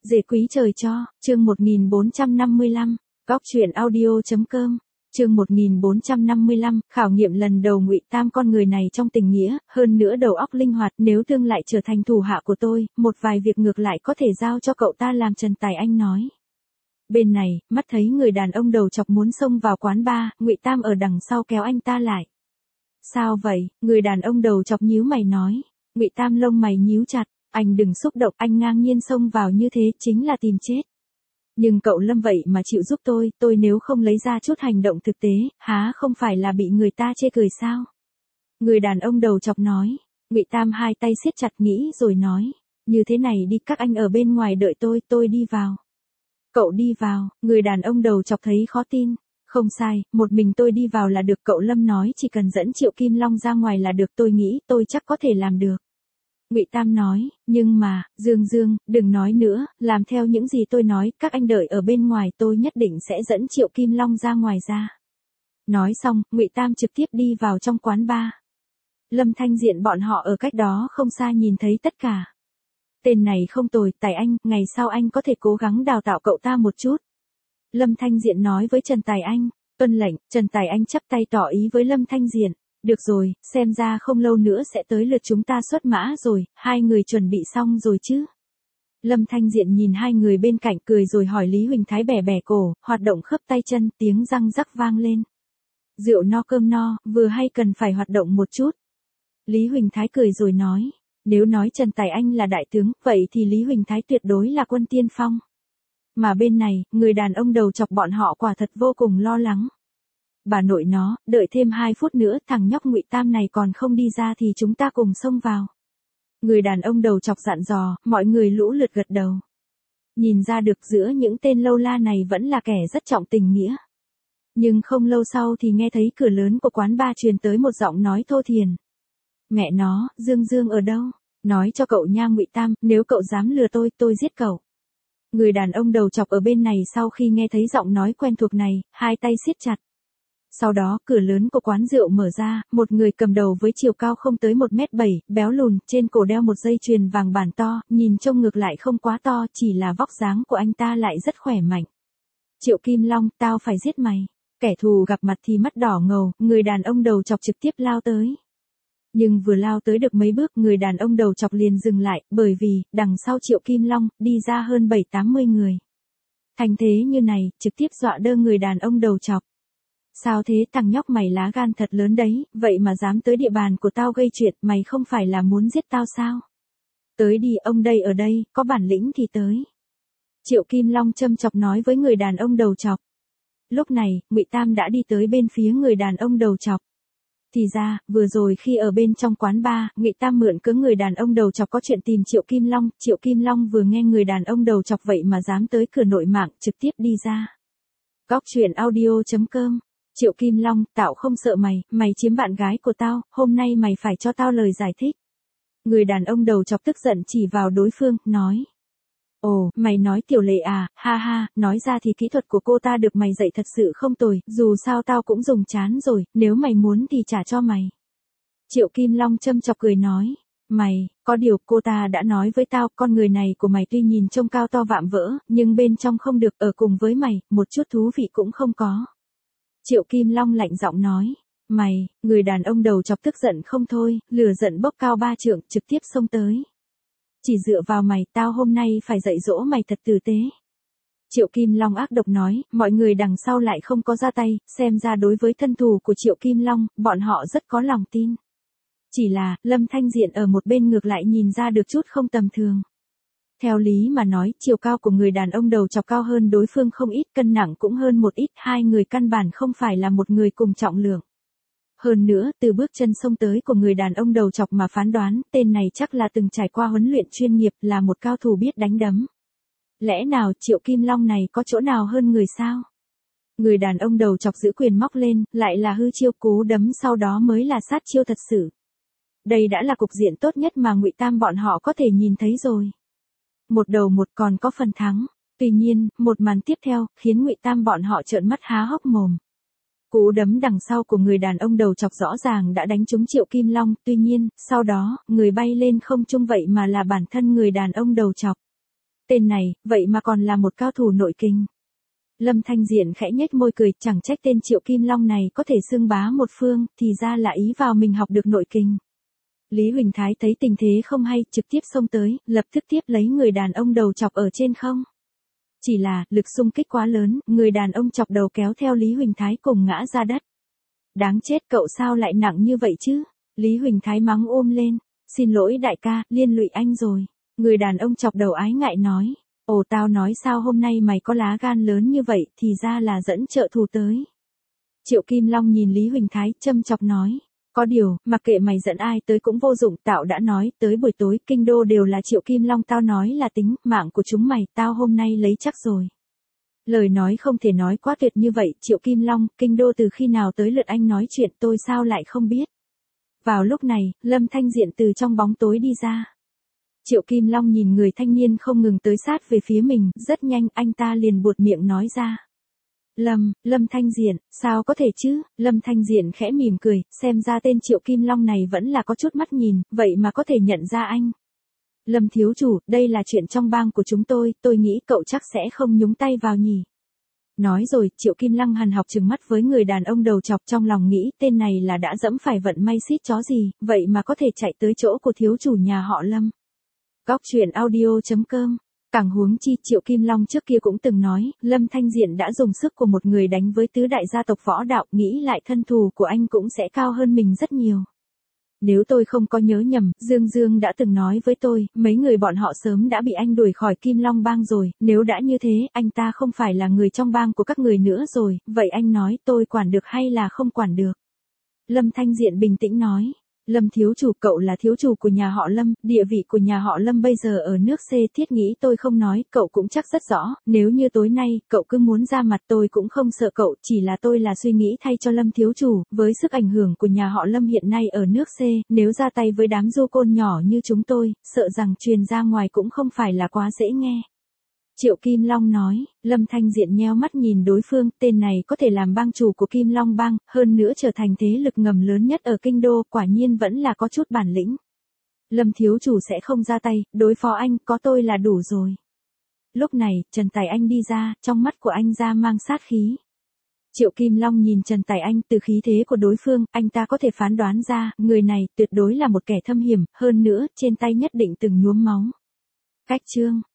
Dễ quý trời cho, chương 1455, góc truyện audio.com, chương 1455, khảo nghiệm lần đầu Ngụy Tam con người này trong tình nghĩa, hơn nữa đầu óc linh hoạt, nếu tương lại trở thành thủ hạ của tôi, một vài việc ngược lại có thể giao cho cậu ta làm. Trần Tài Anh nói. Bên này, mắt thấy người đàn ông đầu chọc muốn xông vào quán bar, Ngụy Tam ở đằng sau kéo anh ta lại. Sao vậy? Người đàn ông đầu chọc nhíu mày nói. Ngụy Tam lông mày nhíu chặt. Anh đừng xúc động, anh ngang nhiên xông vào như thế chính là tìm chết. Nhưng cậu Lâm vậy mà chịu giúp tôi nếu không lấy ra chút hành động thực tế, há không phải là bị người ta chê cười sao? Người đàn ông đầu chọc nói. Ngụy Tam hai tay siết chặt nghĩ rồi nói. Như thế này đi, các anh ở bên ngoài đợi tôi đi vào. Cậu đi vào, người đàn ông đầu chọc thấy khó tin. Không sai, một mình tôi đi vào là được, cậu Lâm nói chỉ cần dẫn Triệu Kim Long ra ngoài là được, tôi nghĩ tôi chắc có thể làm được. Ngụy Tam nói, nhưng mà, Dương, đừng nói nữa, làm theo những gì tôi nói, các anh đợi ở bên ngoài, tôi nhất định sẽ dẫn Triệu Kim Long ra ngoài ra. Nói xong, Ngụy Tam trực tiếp đi vào trong quán bar. Lâm Thanh Diện bọn họ ở cách đó không xa nhìn thấy tất cả. Tên này không tồi, Tài Anh, ngày sau anh có thể cố gắng đào tạo cậu ta một chút. Lâm Thanh Diện nói với Trần Tài Anh. Tuân lệnh. Trần Tài Anh chắp tay tỏ ý với Lâm Thanh Diện. Được rồi, xem ra không lâu nữa sẽ tới lượt chúng ta xuất mã rồi, hai người chuẩn bị xong rồi chứ? Lâm Thanh Diện nhìn hai người bên cạnh cười rồi hỏi Lý Huỳnh Thái bẻ bẻ cổ, hoạt động khớp tay chân, tiếng răng rắc vang lên. Rượu no cơm no, vừa hay cần phải hoạt động một chút. Lý Huỳnh Thái cười rồi nói, nếu nói Trần Tài Anh là đại tướng, vậy thì Lý Huỳnh Thái tuyệt đối là quân tiên phong. Mà bên này, người đàn ông đầu chọc bọn họ quả thật vô cùng lo lắng. Bà nội nó, đợi thêm 2 phút nữa, thằng nhóc Ngụy Tam này còn không đi ra thì chúng ta cùng xông vào. Người đàn ông đầu chọc dặn dò, mọi người lũ lượt gật đầu. Nhìn ra được giữa những tên lâu la này vẫn là kẻ rất trọng tình nghĩa. Nhưng không lâu sau thì nghe thấy cửa lớn của quán bar truyền tới một giọng nói thô thiển. Mẹ nó, Dương ở đâu? Nói cho cậu nha Ngụy Tam, nếu cậu dám lừa tôi giết cậu. Người đàn ông đầu chọc ở bên này sau khi nghe thấy giọng nói quen thuộc này, hai tay siết chặt. Sau đó, cửa lớn của quán rượu mở ra, một người cầm đầu với chiều cao không tới 1m7, béo lùn, trên cổ đeo một dây chuyền vàng bản to, nhìn trông ngược lại không quá to, chỉ là vóc dáng của anh ta lại rất khỏe mạnh. Triệu Kim Long, tao phải giết mày. Kẻ thù gặp mặt thì mắt đỏ ngầu, người đàn ông đầu chọc trực tiếp lao tới. Nhưng vừa lao tới được mấy bước, người đàn ông đầu chọc liền dừng lại, bởi vì, đằng sau Triệu Kim Long, đi ra hơn 70-80 người. Thành thế như này, trực tiếp dọa đơ người đàn ông đầu chọc. Sao thế, thằng nhóc mày lá gan thật lớn đấy, vậy mà dám tới địa bàn của tao gây chuyện, mày không phải là muốn giết tao sao? Tới đi, ông đây ở đây, có bản lĩnh thì tới. Triệu Kim Long châm chọc nói với người đàn ông đầu chọc. Lúc này, Ngụy Tam đã đi tới bên phía người đàn ông đầu chọc. Thì ra, vừa rồi khi ở bên trong quán bar, Ngụy Tam mượn cớ người đàn ông đầu chọc có chuyện tìm Triệu Kim Long. Triệu Kim Long vừa nghe người đàn ông đầu chọc vậy mà dám tới cửa nội mạng, trực tiếp đi ra. Góc truyện audio.com. Triệu Kim Long, tao không sợ mày chiếm bạn gái của tao, hôm nay mày phải cho tao lời giải thích. Người đàn ông đầu chọc tức giận chỉ vào đối phương, nói. Ồ, mày nói Tiểu Lệ à, ha, nói ra thì kỹ thuật của cô ta được mày dạy thật sự không tồi, dù sao tao cũng dùng chán rồi, nếu mày muốn thì trả cho mày. Triệu Kim Long châm chọc cười nói. Có điều cô ta đã nói với tao, con người này của mày tuy nhìn trông cao to vạm vỡ, nhưng bên trong không được ở cùng với mày, một chút thú vị cũng không có. Triệu Kim Long lạnh giọng nói. Người đàn ông đầu chọc tức giận không thôi, lửa giận bốc cao 3 trượng, trực tiếp xông tới. Chỉ dựa vào mày, tao hôm nay phải dạy dỗ mày thật tử tế. Triệu Kim Long ác độc nói, mọi người đằng sau lại không có ra tay, xem ra đối với thân thù của Triệu Kim Long, bọn họ rất có lòng tin. Chỉ là, Lâm Thanh Diện ở một bên ngược lại nhìn ra được chút không tầm thường. Theo lý mà nói, chiều cao của người đàn ông đầu chọc cao hơn đối phương không ít, cân nặng cũng hơn một ít, hai người căn bản không phải là một người cùng trọng lượng. Hơn nữa, từ bước chân xông tới của người đàn ông đầu chọc mà phán đoán, tên này chắc là từng trải qua huấn luyện chuyên nghiệp, là một cao thủ biết đánh đấm. Lẽ nào Triệu Kim Long này có chỗ nào hơn người sao? Người đàn ông đầu chọc giữ quyền móc lên, lại là hư chiêu, cú đấm sau đó mới là sát chiêu thật sự. Đây đã là cục diện tốt nhất mà Ngụy Tam bọn họ có thể nhìn thấy rồi. Một đầu một còn có phần thắng. Tuy nhiên, một màn tiếp theo, khiến Ngụy Tam bọn họ trợn mắt há hốc mồm. Cú đấm đằng sau của người đàn ông đầu chọc rõ ràng đã đánh trúng Triệu Kim Long, tuy nhiên, sau đó, người bay lên không trung vậy mà là bản thân người đàn ông đầu chọc. Tên này, vậy mà còn là một cao thủ nội kình. Lâm Thanh Diện khẽ nhếch môi cười, chẳng trách tên Triệu Kim Long này có thể xưng bá một phương, thì ra là ý vào mình học được nội kình. Lý Huỳnh Thái thấy tình thế không hay, trực tiếp xông tới, lập tức tiếp lấy người đàn ông đầu chọc ở trên không. Chỉ là, lực xung kích quá lớn, người đàn ông chọc đầu kéo theo Lý Huỳnh Thái cùng ngã ra đất. Đáng chết, cậu sao lại nặng như vậy chứ? Lý Huỳnh Thái mắng ôm lên. Xin lỗi đại ca, liên lụy anh rồi. Người đàn ông chọc đầu ái ngại nói. Ồ, tao nói sao hôm nay mày có lá gan lớn như vậy, thì ra là dẫn trợ thù tới. Triệu Kim Long nhìn Lý Huỳnh Thái, châm chọc nói. Có điều, mặc kệ mày dẫn ai tới cũng vô dụng, tao đã nói, tới buổi tối, kinh đô đều là Triệu Kim Long, tao nói là tính, mạng của chúng mày, tao hôm nay lấy chắc rồi. Lời nói không thể nói quá tuyệt như vậy, Triệu Kim Long, kinh đô từ khi nào tới lượt anh nói chuyện, tôi sao lại không biết. Vào lúc này, Lâm Thanh Diện từ trong bóng tối đi ra. Triệu Kim Long nhìn người thanh niên không ngừng tới sát về phía mình, rất nhanh anh ta liền buột miệng nói ra. Lâm Thanh Diện, sao có thể chứ? Lâm Thanh Diện khẽ mỉm cười, xem ra tên Triệu Kim Long này vẫn là có chút mắt nhìn, vậy mà có thể nhận ra anh. Lâm thiếu chủ, đây là chuyện trong bang của chúng tôi nghĩ cậu chắc sẽ không nhúng tay vào nhỉ. Nói rồi, Triệu Kim Long hằn học trừng mắt với người đàn ông đầu chọc, trong lòng nghĩ tên này là đã dẫm phải vận may xít chó gì, vậy mà có thể chạy tới chỗ của thiếu chủ nhà họ Lâm. Góc truyện audio.com. Càng huống chi, Triệu Kim Long trước kia cũng từng nói, Lâm Thanh Diện đã dùng sức của một người đánh với tứ đại gia tộc võ đạo, nghĩ lại thân thù của anh cũng sẽ cao hơn mình rất nhiều. Nếu tôi không có nhớ nhầm, Dương đã từng nói với tôi, mấy người bọn họ sớm đã bị anh đuổi khỏi Kim Long bang rồi, nếu đã như thế, anh ta không phải là người trong bang của các người nữa rồi, vậy anh nói tôi quản được hay là không quản được? Lâm Thanh Diện bình tĩnh nói. Lâm thiếu chủ, cậu là thiếu chủ của nhà họ Lâm, địa vị của nhà họ Lâm bây giờ ở nước C thiết nghĩ tôi không nói, cậu cũng chắc rất rõ, nếu như tối nay, cậu cứ muốn ra mặt tôi cũng không sợ cậu, chỉ là tôi là suy nghĩ thay cho Lâm thiếu chủ, với sức ảnh hưởng của nhà họ Lâm hiện nay ở nước C, nếu ra tay với đám du côn nhỏ như chúng tôi, sợ rằng truyền ra ngoài cũng không phải là quá dễ nghe. Triệu Kim Long nói, Lâm Thanh Diện nheo mắt nhìn đối phương, tên này có thể làm bang chủ của Kim Long bang, hơn nữa trở thành thế lực ngầm lớn nhất ở kinh đô, quả nhiên vẫn là có chút bản lĩnh. Lâm thiếu chủ sẽ không ra tay, đối phó anh, có tôi là đủ rồi. Lúc này, Trần Tài Anh đi ra, trong mắt của anh ra mang sát khí. Triệu Kim Long nhìn Trần Tài Anh, từ khí thế của đối phương, anh ta có thể phán đoán ra, người này tuyệt đối là một kẻ thâm hiểm, hơn nữa, trên tay nhất định từng nhuốm máu. Cách chương